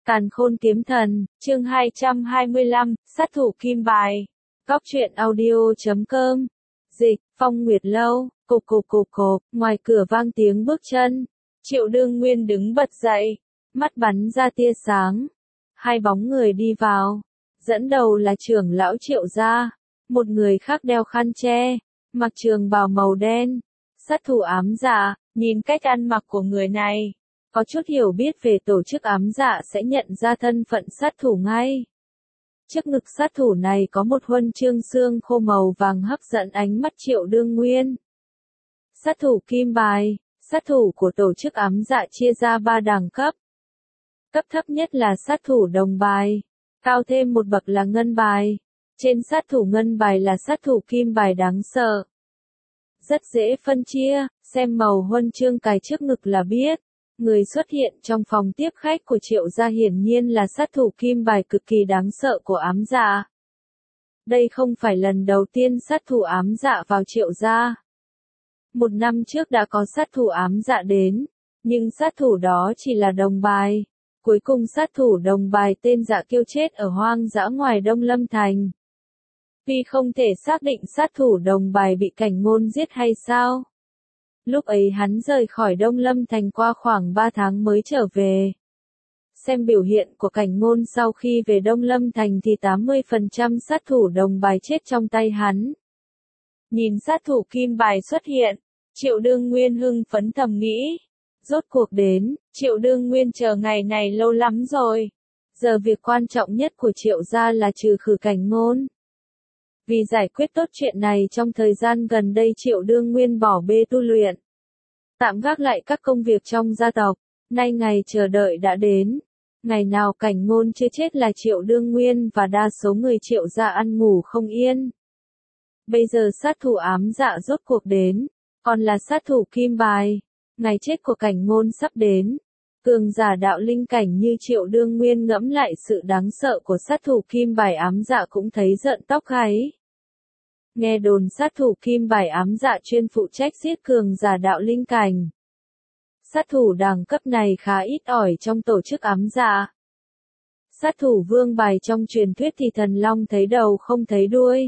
Càn Khôn Kiếm Thần, chương 225, sát thủ kim bài. Góc truyện audio.com. Dịch, Phong Nguyệt Lâu, cộp, ngoài cửa vang tiếng bước chân. Triệu Đương Nguyên đứng bật dậy, mắt bắn ra tia sáng. Hai bóng người đi vào. Dẫn đầu là trưởng lão Triệu gia, một người khác đeo khăn che, mặc trường bào màu đen. Sát thủ ám dạ, nhìn cách ăn mặc của người này, có chút hiểu biết về tổ chức ám dạ sẽ nhận ra thân phận sát thủ ngay. Trước ngực sát thủ này có một huân chương xương khô màu vàng hấp dẫn ánh mắt Triệu Đương Nguyên. Sát thủ kim bài, sát thủ của tổ chức ám dạ chia ra 3 đẳng cấp. Cấp thấp nhất là sát thủ đồng bài, cao thêm một bậc là ngân bài. Trên sát thủ ngân bài là sát thủ kim bài đáng sợ. Rất dễ phân chia, xem màu huân chương cài trước ngực là biết. Người xuất hiện trong phòng tiếp khách của Triệu gia hiển nhiên là sát thủ kim bài cực kỳ đáng sợ của ám dạ. Đây không phải lần đầu tiên sát thủ ám dạ vào Triệu gia. 1 năm trước đã có sát thủ ám dạ đến, nhưng sát thủ đó chỉ là đồng bài. Cuối cùng sát thủ đồng bài tên Dạ Kiêu chết ở hoang dã ngoài Đông Lâm Thành. Vì không thể xác định sát thủ đồng bài bị Cảnh Ngôn giết hay sao. Lúc ấy hắn rời khỏi Đông Lâm Thành qua khoảng 3 tháng mới trở về. Xem biểu hiện của Cảnh Ngôn sau khi về Đông Lâm Thành thì 80% sát thủ đồng bài chết trong tay hắn. Nhìn sát thủ kim bài xuất hiện, Triệu Đương Nguyên hưng phấn thầm nghĩ. Rốt cuộc đến, Triệu Đương Nguyên chờ ngày này lâu lắm rồi. Giờ việc quan trọng nhất của Triệu gia là trừ khử Cảnh Ngôn. Vì giải quyết tốt chuyện này trong thời gian gần đây Triệu Đương Nguyên bỏ bê tu luyện. Tạm gác lại các công việc trong gia tộc, nay ngày chờ đợi đã đến. Ngày nào Cảnh Ngôn chưa chết là Triệu Đương Nguyên và đa số người Triệu gia ăn ngủ không yên. Bây giờ sát thủ ám dạ rốt cuộc đến, còn là sát thủ kim bài. Ngày chết của Cảnh Ngôn sắp đến. Cường giả đạo linh cảnh như Triệu Đương Nguyên ngẫm lại sự đáng sợ của sát thủ kim bài ám dạ cũng thấy rợn tóc gáy. Nghe đồn sát thủ kim bài ám dạ chuyên phụ trách giết cường giả đạo linh cảnh. Sát thủ đẳng cấp này khá ít ỏi trong tổ chức ám dạ. Sát thủ vương bài trong truyền thuyết thì thần long thấy đầu không thấy đuôi.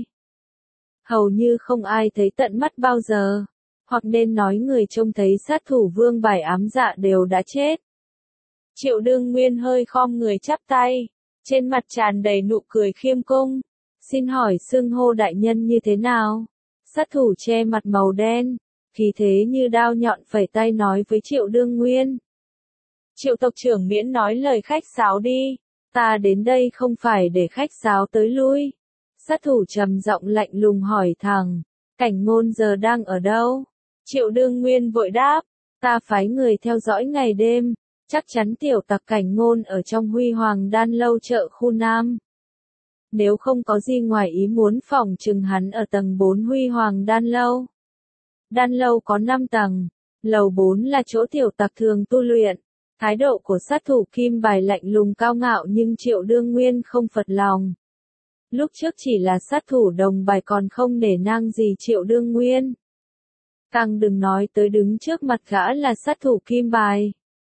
Hầu như không ai thấy tận mắt bao giờ. Hoặc nên nói người trông thấy sát thủ vương bài ám dạ đều đã chết. Triệu Đương Nguyên hơi khom người chắp tay, trên mặt tràn đầy nụ cười khiêm cung. Xin hỏi xưng hô đại nhân như thế nào? Sát thủ che mặt màu đen, khí thế như đao nhọn phẩy tay nói với Triệu Đương Nguyên. Triệu tộc trưởng miễn nói lời khách sáo đi, ta đến đây không phải để khách sáo tới lui. Sát thủ trầm giọng lạnh lùng hỏi thẳng, Cảnh Ngôn giờ đang ở đâu? Triệu Đương Nguyên vội đáp, ta phái người theo dõi ngày đêm, chắc chắn tiểu tặc Cảnh Ngôn ở trong Huy Hoàng Đan Lâu chợ khu Nam. Nếu không có gì ngoài ý muốn phỏng chừng hắn ở tầng 4 Huy Hoàng Đan Lâu. Đan Lâu có 5 tầng, lầu 4 là chỗ tiểu tặc thường tu luyện. Thái độ của sát thủ kim bài lạnh lùng cao ngạo nhưng Triệu Đương Nguyên không phật lòng. Lúc trước chỉ là sát thủ đồng bài còn không nể nang gì Triệu Đương Nguyên. Càng đừng nói tới đứng trước mặt gã là sát thủ kim bài.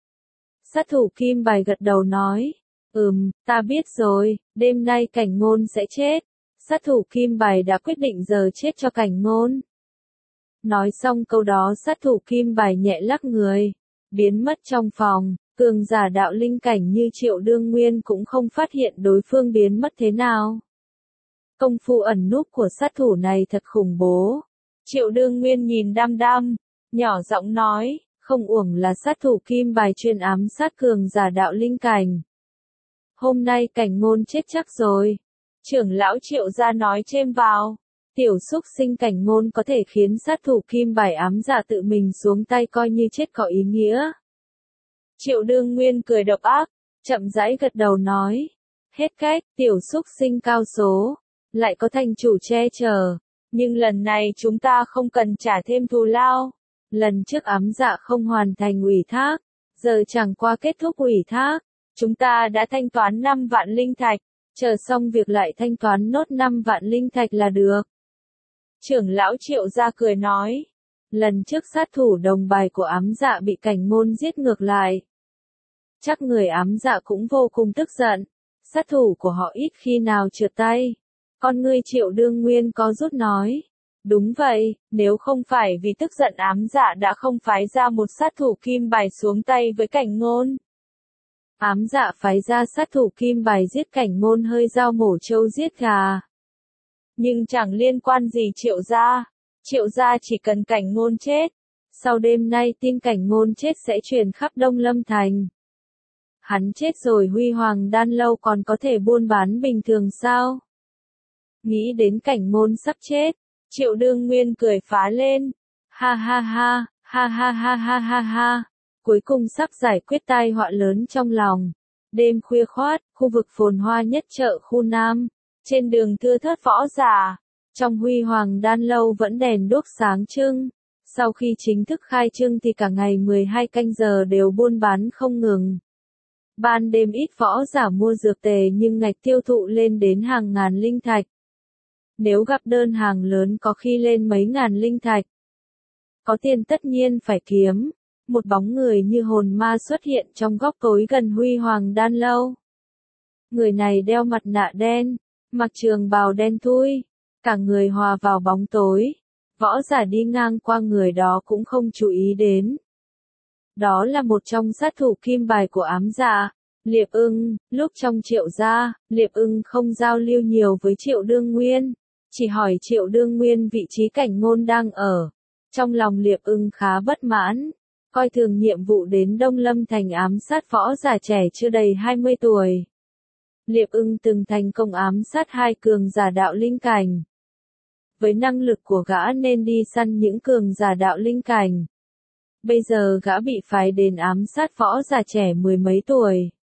Sát thủ kim bài gật đầu nói, ta biết rồi, đêm nay Cảnh Ngôn sẽ chết. Sát thủ kim bài đã quyết định giờ chết cho Cảnh Ngôn. Nói xong câu đó sát thủ kim bài nhẹ lắc người, biến mất trong phòng. Cường giả đạo linh cảnh như Triệu Đương Nguyên cũng không phát hiện đối phương biến mất thế nào. Công phu ẩn núp của sát thủ này thật khủng bố. Triệu Đương Nguyên nhìn đăm đăm, nhỏ giọng nói, không uổng là sát thủ kim bài chuyên ám sát cường giả đạo linh cảnh. Hôm nay Cảnh Ngôn chết chắc rồi. Trưởng lão Triệu gia nói chêm vào. Tiểu xúc sinh Cảnh Ngôn có thể khiến sát thủ kim bài ám dạ tự mình xuống tay coi như chết có ý nghĩa. Triệu Đương Nguyên cười độc ác, chậm rãi gật đầu nói. Hết cách, tiểu xúc sinh cao số, lại có thành chủ che chở. Nhưng lần này chúng ta không cần trả thêm thù lao. Lần trước ám dạ không hoàn thành ủy thác, giờ chẳng qua kết thúc ủy thác. Chúng ta đã thanh toán 5 vạn linh thạch, chờ xong việc lại thanh toán nốt 5 vạn linh thạch là được. Trưởng lão Triệu gia cười nói, lần trước sát thủ đồng bài của ám dạ bị Cảnh Ngôn giết ngược lại. Chắc người ám dạ cũng vô cùng tức giận. Sát thủ của họ ít khi nào trượt tay. Con ngươi Triệu Đương Nguyên có rút nói. Đúng vậy, nếu không phải vì tức giận ám dạ đã không phái ra một sát thủ kim bài xuống tay với Cảnh Ngôn. Ám dạ phái ra sát thủ kim bài giết Cảnh Ngôn hơi dao mổ trâu giết gà. Nhưng chẳng liên quan gì Triệu gia. Triệu gia chỉ cần Cảnh Ngôn chết. Sau đêm nay tin Cảnh Ngôn chết sẽ truyền khắp Đông Lâm Thành. Hắn chết rồi Huy Hoàng Đan lâu còn có thể buôn bán bình thường sao? Nghĩ đến Cảnh Ngôn sắp chết, Triệu Đương Nguyên cười phá lên. Ha ha ha, ha ha ha ha ha ha. Cuối cùng sắp giải quyết tai họa lớn trong lòng. Đêm khuya khoát, khu vực phồn hoa nhất chợ khu Nam. Trên đường thưa thớt võ giả. Trong Huy Hoàng Đan lâu vẫn đèn đuốc sáng trưng. Sau khi chính thức khai trương thì cả ngày 12 canh giờ đều buôn bán không ngừng. Ban đêm ít võ giả mua dược tề nhưng ngạch tiêu thụ lên đến hàng ngàn linh thạch. Nếu gặp đơn hàng lớn có khi lên mấy ngàn linh thạch. Có tiền tất nhiên phải kiếm. Một bóng người như hồn ma xuất hiện trong góc tối gần Huy Hoàng Đan lâu. Người này đeo mặt nạ đen, mặc trường bào đen thui, cả người hòa vào bóng tối. Võ giả đi ngang qua người đó cũng không chú ý đến. Đó là một trong sát thủ kim bài của ám dạ, Liệp Ưng. Lúc trong Triệu gia, Liệp Ưng không giao lưu nhiều với Triệu Đương Nguyên, chỉ hỏi Triệu Đương Nguyên vị trí Cảnh Ngôn đang ở. Trong lòng Liệp Ưng khá bất mãn, coi thường nhiệm vụ đến Đông Lâm Thành ám sát võ giả trẻ chưa đầy 20 tuổi. Liệp Ưng từng thành công ám sát 2 cường giả đạo linh cảnh. Với năng lực của gã nên đi săn những cường giả đạo linh cảnh. Bây giờ gã bị phái đến ám sát võ giả trẻ mười mấy tuổi.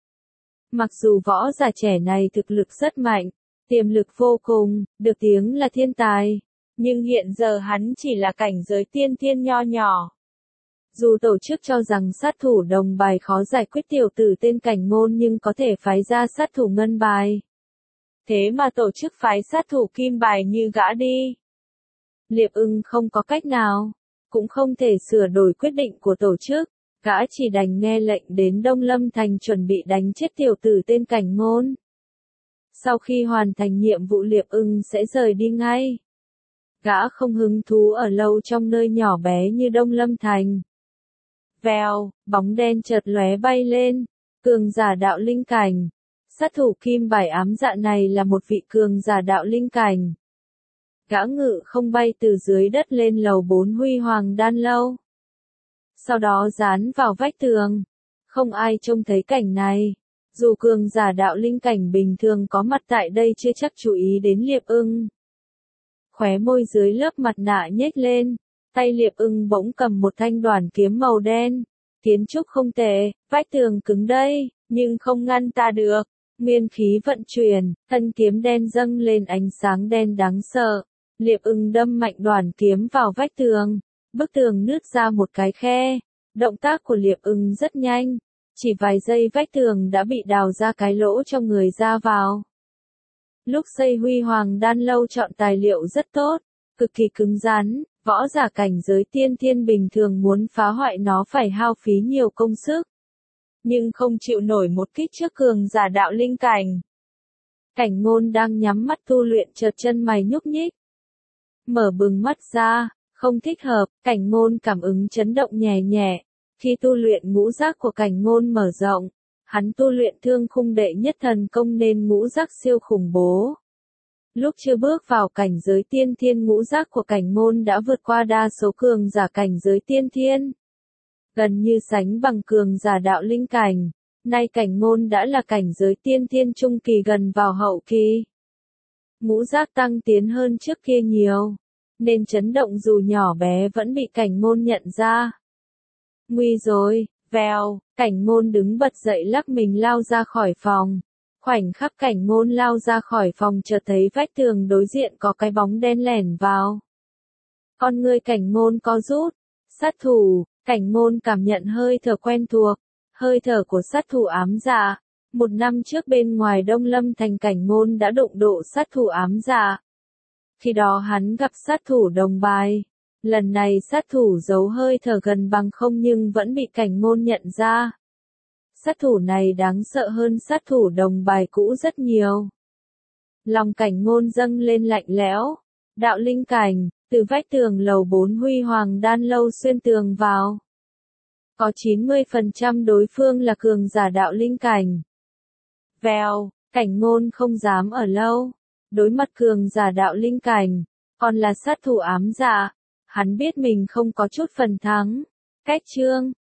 Mặc dù võ giả trẻ này thực lực rất mạnh, tiềm lực vô cùng, được tiếng là thiên tài, nhưng hiện giờ hắn chỉ là cảnh giới tiên thiên nho nhỏ. Dù tổ chức cho rằng sát thủ đồng bài khó giải quyết tiểu tử tên Cảnh Ngôn nhưng có thể phái ra sát thủ ngân bài. Thế mà tổ chức phái sát thủ kim bài như gã đi. Liệp Ưng không có cách nào, cũng không thể sửa đổi quyết định của tổ chức, gã chỉ đành nghe lệnh đến Đông Lâm Thành chuẩn bị đánh chết tiểu tử tên Cảnh Ngôn. Sau khi hoàn thành nhiệm vụ Liệp Ưng sẽ rời đi ngay. Gã không hứng thú ở lâu trong nơi nhỏ bé như Đông Lâm Thành. Vèo, bóng đen chợt lóe bay lên, cường giả đạo linh cảnh. Sát thủ kim bài ám dạ này là một vị cường giả đạo linh cảnh. Gã ngự không bay từ dưới đất lên lầu 4 Huy Hoàng Đan lâu. Sau đó dán vào vách tường. Không ai trông thấy cảnh này. Dù cường giả đạo linh cảnh bình thường có mặt tại đây chưa chắc chú ý đến Liệp Ưng. Khóe môi dưới lớp mặt nạ nhếch lên. Tay Liệp Ưng bỗng cầm một thanh đoản kiếm màu đen. Kiến trúc không tệ, vách tường cứng đây, nhưng không ngăn ta được. Nguyên khí vận chuyển, thân kiếm đen dâng lên ánh sáng đen đáng sợ. Liệp Ưng đâm mạnh đoản kiếm vào vách tường. Bức tường nứt ra một cái khe. Động tác của Liệp Ưng rất nhanh. Chỉ vài giây vách tường đã bị đào ra cái lỗ cho người ra vào. Lúc xây Huy Hoàng Đan lâu chọn tài liệu rất tốt, cực kỳ cứng rắn. Võ giả cảnh giới tiên thiên bình thường muốn phá hoại nó phải hao phí nhiều công sức. Nhưng không chịu nổi một kích trước cường giả đạo linh cảnh. Cảnh Ngôn đang nhắm mắt tu luyện chợt chân mày nhúc nhích. Mở bừng mắt ra, không thích hợp, Cảnh Ngôn cảm ứng chấn động nhẹ nhẹ. Khi tu luyện ngũ giác của Cảnh Ngôn mở rộng, hắn tu luyện Thương Khung đệ nhất thần công nên ngũ giác siêu khủng bố. Lúc chưa bước vào cảnh giới tiên thiên ngũ giác của Cảnh Ngôn đã vượt qua đa số cường giả cảnh giới tiên thiên. Gần như sánh bằng cường giả đạo linh cảnh, nay Cảnh Ngôn đã là cảnh giới tiên thiên trung kỳ gần vào hậu kỳ. Ngũ giác tăng tiến hơn trước kia nhiều, nên chấn động dù nhỏ bé vẫn bị Cảnh Ngôn nhận ra. Nguy rồi, vèo, Cảnh Ngôn đứng bật dậy lắc mình lao ra khỏi phòng. Khoảnh khắc Cảnh Ngôn lao ra khỏi phòng chợt thấy vách tường đối diện có cái bóng đen lẻn vào. Con người Cảnh Ngôn co rút. Sát thủ, Cảnh Ngôn cảm nhận hơi thở quen thuộc. Hơi thở của sát thủ ám dạ. 1 năm trước bên ngoài Đông Lâm Thành Cảnh Ngôn đã đụng độ sát thủ ám dạ. Khi đó hắn gặp sát thủ đồng bài. Lần này sát thủ giấu hơi thở gần bằng không nhưng vẫn bị Cảnh Ngôn nhận ra. sát thủ này đáng sợ hơn sát thủ đồng bài cũ rất nhiều. Lòng Cảnh Ngôn dâng lên lạnh lẽo. Đạo linh cảnh, từ vách tường lầu 4 Huy Hoàng Đan lâu xuyên tường vào. Có 90% đối phương là cường giả đạo linh cảnh. Vèo, Cảnh Ngôn không dám ở lâu. Đối mặt cường giả đạo linh cảnh, còn là sát thủ ám dạ. Hắn biết mình không có chút phần thắng. Cách chương